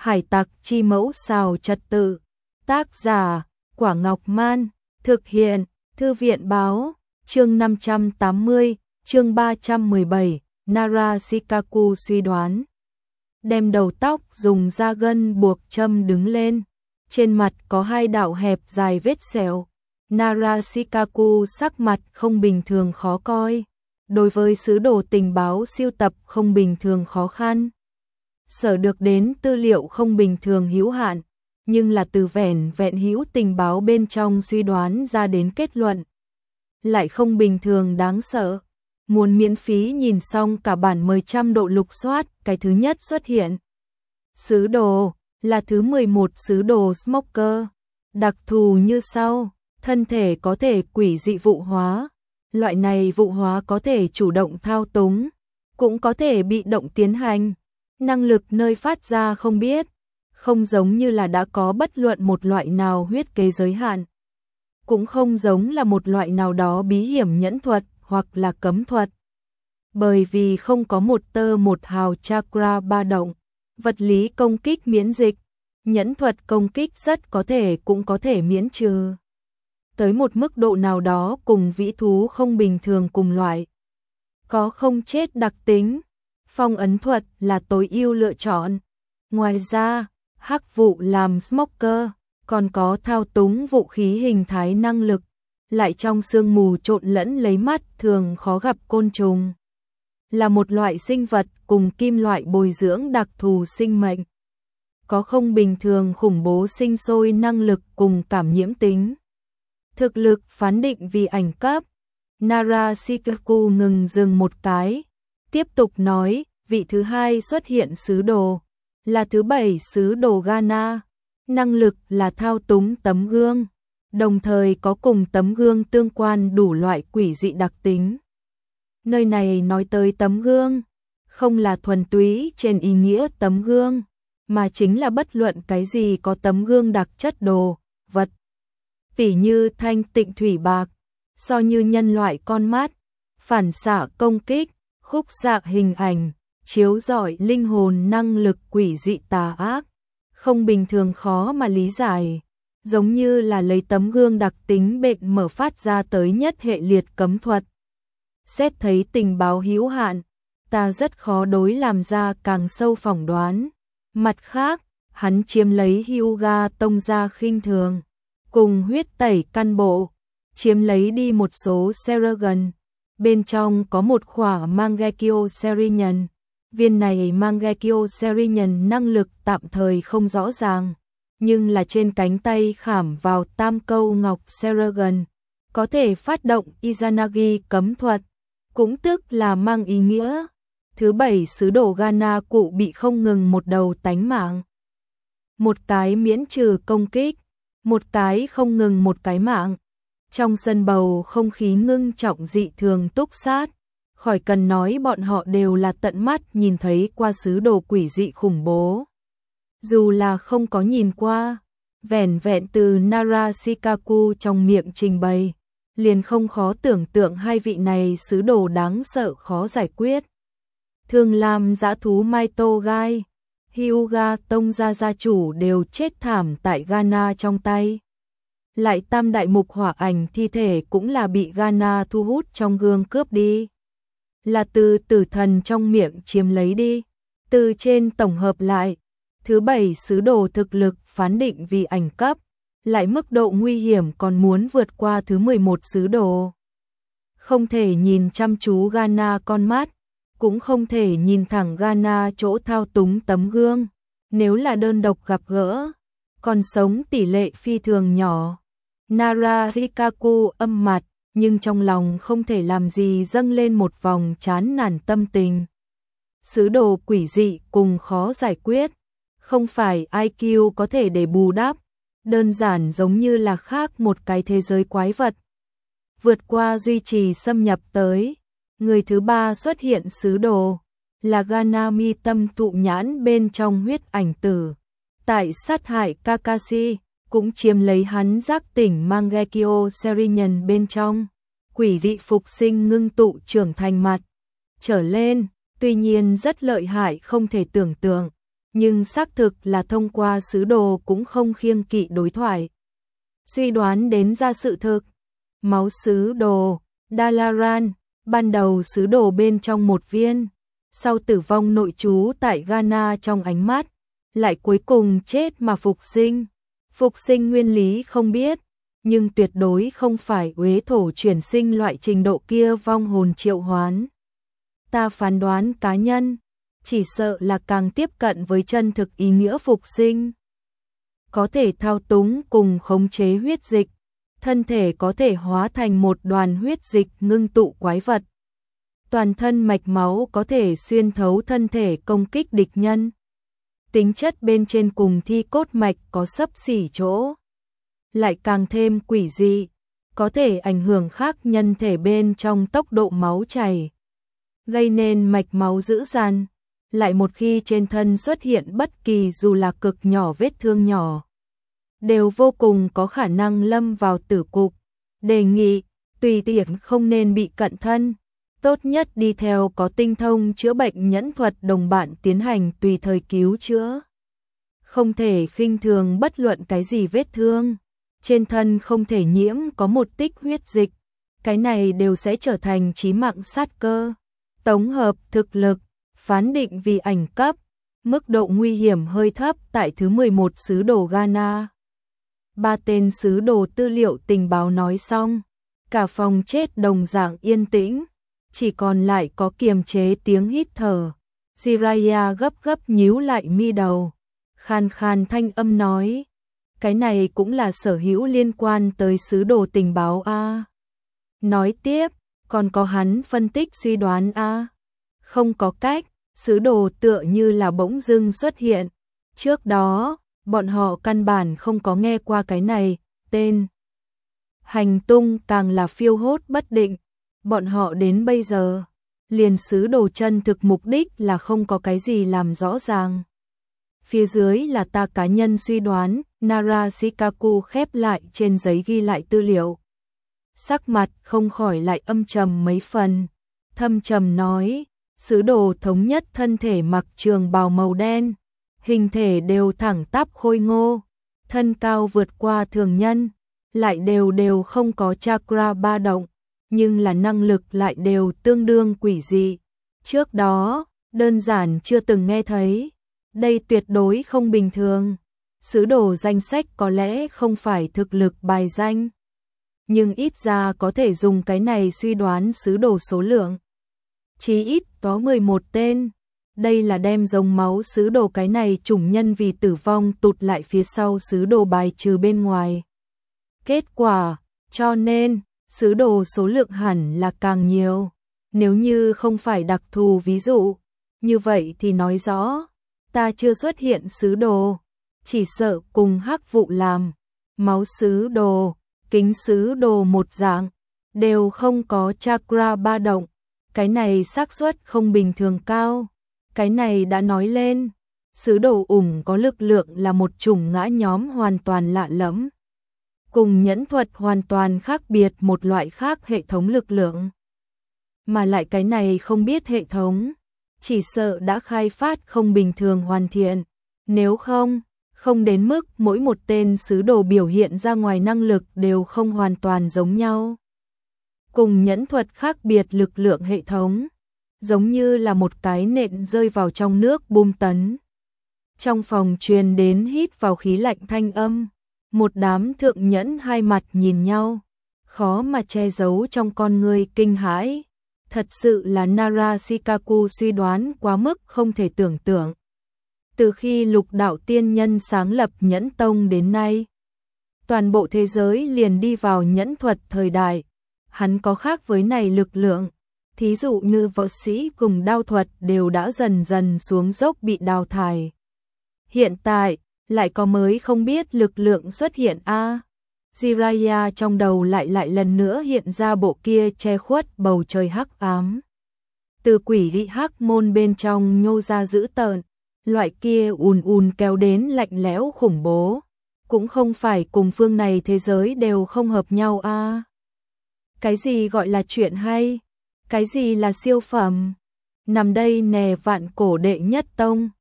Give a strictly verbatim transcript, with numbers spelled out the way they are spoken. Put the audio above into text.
Hải tặc chi mẫu xào trật tự. Tác giả, Quả Ngọc Man. Thực hiện, Thư viện báo. Chương năm trăm tám mươi, chương ba trăm mười bảy, Nara Shikaku suy đoán. Đem đầu tóc dùng da gân buộc châm đứng lên. Trên mặt có hai đạo hẹp dài vết sẹo. Nara Shikaku sắc mặt không bình thường khó coi. Đối với sứ đồ tình báo siêu tập không bình thường khó khăn. Sở được đến tư liệu không bình thường hữu hạn, nhưng là từ vẻn vẹn hữu tình báo bên trong suy đoán ra đến kết luận. Lại không bình thường đáng sợ. Muốn miễn phí nhìn xong cả bản mười trăm độ lục soát, cái thứ nhất xuất hiện. Sứ đồ, là thứ mười một sứ đồ Smoker. Đặc thù như sau, thân thể có thể quỷ dị vụ hóa. Loại này vụ hóa có thể chủ động thao túng, cũng có thể bị động tiến hành. Năng lực nơi phát ra không biết, không giống như là đã có bất luận một loại nào huyết kế giới hạn. Cũng không giống là một loại nào đó bí hiểm nhẫn thuật hoặc là cấm thuật. Bởi vì không có một tơ một hào chakra ba động, vật lý công kích miễn dịch, nhẫn thuật công kích rất có thể cũng có thể miễn trừ. Tới một mức độ nào đó cùng vĩ thú không bình thường cùng loại. Có không chết đặc tính, phong ấn thuật là tối ưu lựa chọn. Ngoài ra, hắc vụ làm Smoker, còn có thao túng vũ khí hình thái năng lực, lại trong sương mù trộn lẫn lấy mắt thường khó gặp côn trùng. Là một loại sinh vật cùng kim loại bồi dưỡng đặc thù sinh mệnh. Có không bình thường khủng bố sinh sôi năng lực cùng cảm nhiễm tính. Thực lực phán định vì ảnh cấp. Nara Shikaku ngừng dừng một cái. Tiếp tục nói, vị thứ hai xuất hiện sứ đồ. Là thứ bảy sứ đồ Ghana. Năng lực là thao túng tấm gương. Đồng thời có cùng tấm gương tương quan đủ loại quỷ dị đặc tính. Nơi này nói tới tấm gương, không là thuần túy trên ý nghĩa tấm gương, mà chính là bất luận cái gì có tấm gương đặc chất đồ, vật. Tỉ như thanh tịnh thủy bạc, so như nhân loại con mắt, phản xạ công kích, khúc xạ hình ảnh, chiếu rọi linh hồn năng lực quỷ dị tà ác, không bình thường khó mà lý giải, giống như là lấy tấm gương đặc tính bệnh mở phát ra tới nhất hệ liệt cấm thuật. Xét thấy tình báo hữu hạn, ta rất khó đối làm ra càng sâu phỏng đoán. Mặt khác, hắn chiếm lấy Hyuga tông gia khinh thường, cùng huyết tẩy căn bộ, chiếm lấy đi một số Seragon. Bên trong có một khỏa Mangekyo Serinhân. Viên này Mangekyo Serinhân năng lực tạm thời không rõ ràng, nhưng là trên cánh tay khảm vào tam câu ngọc Seragon, có thể phát động Izanagi cấm thuật, cũng tức là mang ý nghĩa. Thứ bảy sứ đồ Ghana cụ bị không ngừng một đầu tánh mạng. Một cái miễn trừ công kích, một cái không ngừng một cái mạng. Trong sân bầu không khí ngưng trọng dị thường túc sát, khỏi cần nói bọn họ đều là tận mắt nhìn thấy qua sứ đồ quỷ dị khủng bố. Dù là không có nhìn qua, vẻn vẹn từ Nara Shikaku trong miệng trình bày, liền không khó tưởng tượng hai vị này sứ đồ đáng sợ khó giải quyết. Thương Lam dã thú Maito Gai, Hyuga tông gia gia chủ đều chết thảm tại Ghana trong tay. Lại tam đại mục hỏa ảnh thi thể cũng là bị Ghana thu hút trong gương cướp đi. Là từ tử thần trong miệng chiếm lấy đi. Từ trên tổng hợp lại, thứ bảy sứ đồ thực lực phán định vì ảnh cấp, lại mức độ nguy hiểm còn muốn vượt qua thứ mười một sứ đồ. Không thể nhìn chăm chú Ghana con mắt, cũng không thể nhìn thẳng Ghana chỗ thao túng tấm gương. Nếu là đơn độc gặp gỡ, còn sống tỷ lệ phi thường nhỏ. Nara Shikaku âm mặt, nhưng trong lòng không thể làm gì dâng lên một vòng chán nản tâm tình. Sứ đồ quỷ dị cùng khó giải quyết, không phải i kiu có thể để bù đắp, đơn giản giống như là khác một cái thế giới quái vật. Vượt qua duy trì xâm nhập tới, người thứ ba xuất hiện sứ đồ, là Ganami tâm tụ nhãn bên trong huyết ảnh tử. Tại sát hại Kakashi, cũng chiếm lấy hắn giác tỉnh Mangekyo Serinhân bên trong. Quỷ dị phục sinh ngưng tụ trưởng thành mặt trở lên, tuy nhiên rất lợi hại không thể tưởng tượng, nhưng xác thực là thông qua sứ đồ cũng không khiêng kỵ đối thoại. Suy đoán đến ra sự thực. Máu sứ đồ, Dalaran, ban đầu sứ đồ bên trong một viên, sau tử vong nội trú tại Ghana trong ánh mắt, lại cuối cùng chết mà phục sinh. Phục sinh nguyên lý không biết, nhưng tuyệt đối không phải uế thổ chuyển sinh loại trình độ kia vong hồn triệu hoán. Ta phán đoán cá nhân, chỉ sợ là càng tiếp cận với chân thực ý nghĩa phục sinh. Có thể thao túng cùng khống chế huyết dịch, thân thể có thể hóa thành một đoàn huyết dịch ngưng tụ quái vật. Toàn thân mạch máu có thể xuyên thấu thân thể công kích địch nhân. Tính chất bên trên cùng thi cốt mạch có xấp xỉ chỗ, lại càng thêm quỷ dị, có thể ảnh hưởng khác nhân thể bên trong tốc độ máu chảy, gây nên mạch máu dữ dằn. Lại một khi trên thân xuất hiện bất kỳ dù là cực nhỏ vết thương nhỏ, đều vô cùng có khả năng lâm vào tử cục. Đề nghị, tùy tiện không nên bị cận thân, tốt nhất đi theo có tinh thông chữa bệnh nhẫn thuật đồng bạn tiến hành tùy thời cứu chữa. Không thể khinh thường bất luận cái gì vết thương, trên thân không thể nhiễm có một tích huyết dịch, cái này đều sẽ trở thành chí mạng sát cơ. Tổng hợp thực lực, phán định vì ảnh cấp, mức độ nguy hiểm hơi thấp tại thứ mười một sứ đồ Ghana. Ba tên sứ đồ tư liệu tình báo nói xong, cả phòng chết đồng dạng yên tĩnh, chỉ còn lại có kiềm chế tiếng hít thở. Jiraiya gấp gấp nhíu lại mi đầu, khan khan thanh âm nói, cái này cũng là sở hữu liên quan tới sứ đồ tình báo a. Nói tiếp, còn có hắn phân tích suy đoán a. Không có cách, sứ đồ tựa như là bỗng dưng xuất hiện. Trước đó, bọn họ căn bản không có nghe qua cái này, tên. Hành tung càng là phiêu hốt bất định. Bọn họ đến bây giờ, liền sứ đồ chân thực mục đích là không có cái gì làm rõ ràng. Phía dưới là ta cá nhân suy đoán, Nara Shikaku khép lại trên giấy ghi lại tư liệu. Sắc mặt không khỏi lại âm trầm mấy phần, thâm trầm nói, sứ đồ thống nhất thân thể mặc trường bào màu đen, hình thể đều thẳng tắp khôi ngô, thân cao vượt qua thường nhân, lại đều đều không có chakra ba động, nhưng là năng lực lại đều tương đương quỷ dị. Trước đó, đơn giản chưa từng nghe thấy, đây tuyệt đối không bình thường. Sứ đồ danh sách có lẽ không phải thực lực bài danh, nhưng ít ra có thể dùng cái này suy đoán sứ đồ số lượng. Chí ít có mười một tên, đây là đem dòng máu sứ đồ cái này chủng nhân vì tử vong tụt lại phía sau sứ đồ bài trừ bên ngoài. Kết quả, cho nên, sứ đồ số lượng hẳn là càng nhiều. Nếu như không phải đặc thù ví dụ, như vậy thì nói rõ, ta chưa xuất hiện sứ đồ, chỉ sợ cùng hắc vụ làm, máu sứ đồ, kính sứ đồ một dạng, đều không có chakra ba động. Cái này xác suất không bình thường cao. Cái này đã nói lên, sứ đồ ủng có lực lượng là một chủng ngã nhóm hoàn toàn lạ lẫm. Cùng nhẫn thuật hoàn toàn khác biệt một loại khác hệ thống lực lượng. Mà lại cái này không biết hệ thống, chỉ sợ đã khai phát không bình thường hoàn thiện. Nếu không, không đến mức mỗi một tên sứ đồ biểu hiện ra ngoài năng lực đều không hoàn toàn giống nhau. Cùng nhẫn thuật khác biệt lực lượng hệ thống, giống như là một cái nện rơi vào trong nước bum tấn. Trong phòng truyền đến hít vào khí lạnh thanh âm, một đám thượng nhẫn hai mặt nhìn nhau, khó mà che giấu trong con người kinh hãi. Thật sự là Nara Shikaku suy đoán quá mức không thể tưởng tượng. Từ khi Lục Đạo Tiên Nhân sáng lập Nhẫn Tông đến nay, toàn bộ thế giới liền đi vào nhẫn thuật thời đại. Hắn có khác với này lực lượng, thí dụ như võ sĩ cùng đao thuật đều đã dần dần xuống dốc bị đào thải. Hiện tại, lại có mới không biết lực lượng xuất hiện a. À, Jiraiya trong đầu lại lại lần nữa hiện ra bộ kia che khuất bầu trời hắc ám. Từ quỷ dị hắc môn bên trong nhô ra dữ tợn, loại kia ùn ùn kéo đến lạnh lẽo khủng bố, cũng không phải cùng phương này thế giới đều không hợp nhau a. À, cái gì gọi là chuyện hay? Cái gì là siêu phẩm? Nằm đây nè vạn cổ đệ nhất tông,